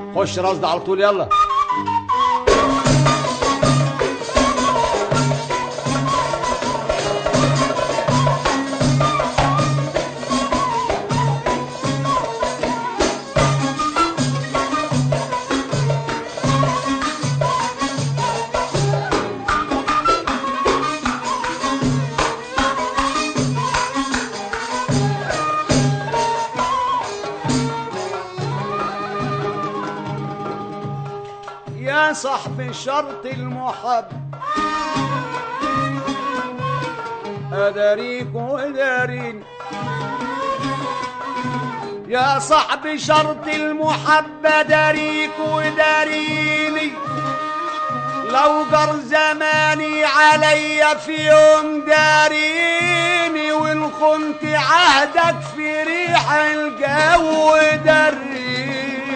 خش رصد على طول يلا. يا صاحب شرط المحب أداريك ودارين، يا صاحب شرط المحب أداريك وداريني، لو جر زماني عليا في يوم داريني، وإن خنت عهدك في ريح الجو داريني.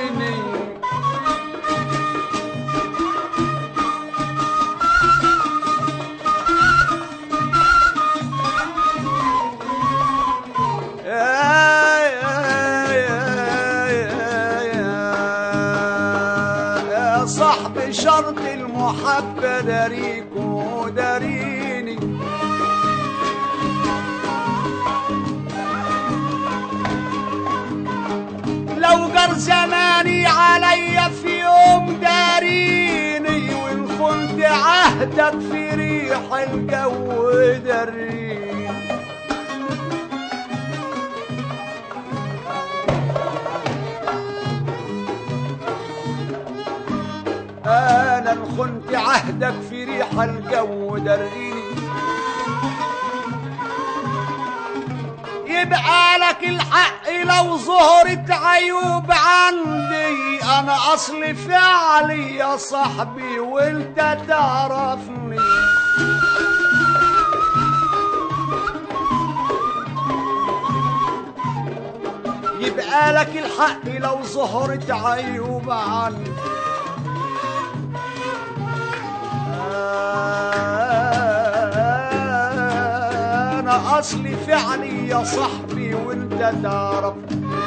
يا صاحب شرط المحبة داريك وداريني، لو جر زماني عليا في يوم داريني، وإن خنت عهدك في ريح الجو داريني. أنا إن خنت عهدك في ريح الجو دريني، يبقى لك الحق لو ظهرت عيوب عندي، أنا أصل فعلي يا صاحبي وأنت تعرفني. يبقى لك الحق لو ظهرت عيوب عندي، أنا أصلي فعلي يا صاحبي وأنت تعرف.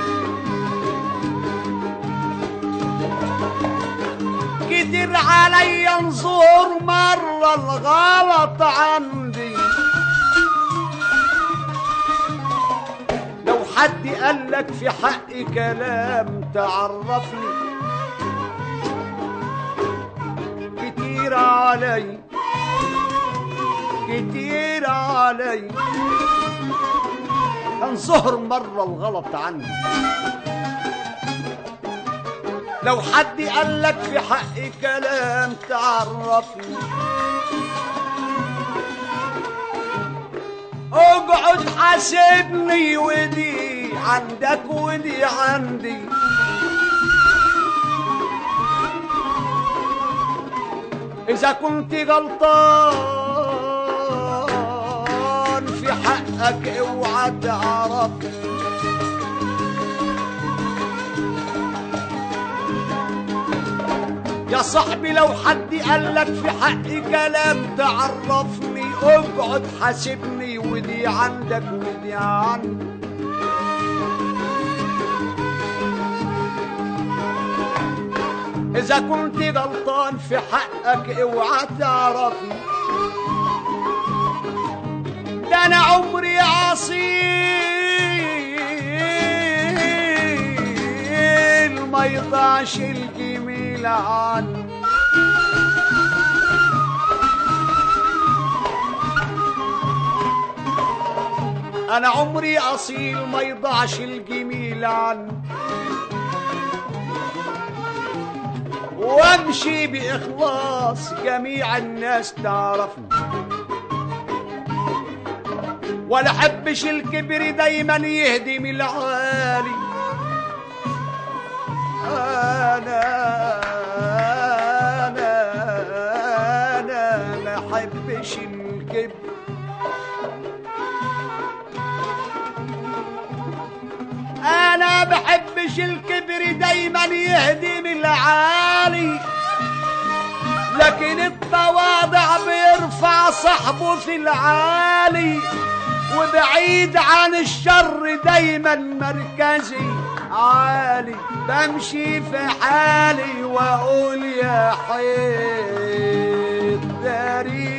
كتير عليا نزور مرة الغلط عندي، لو حد قالك في حقي كلام تعرفني. كتير علي كتير علي انظهر مرة الغلط عني، لو حد قالك في حقي كلام تعرفني. اقعد حاسبني ودي عندك ودي عندي، إذا كنت غلطان في حقك اوعى تعرفني. يا صاحبي لو حد قالك في حقي كلام تعرفني، اقعد حاسبني ودي عندك ودي عندي. إذا كنت غلطان في حقك اوعى تعرفني، ده أنا عمري أصيل ما يضيعش الجميل عني. أنا عمري أصيل ما يضيعش الجميل عني، وامشي باخلاص جميع الناس تعرفني، ولا حبش الكبر دايما يهدم العالي. انا ما حبش الكبر، انا بحبش الكبر دايما يهدم العالي، لكن التواضع بيرفع صاحبه في العالي، وبعيد عن الشر دايما مركزي عالي بمشي في حالي واقول يا حيط داري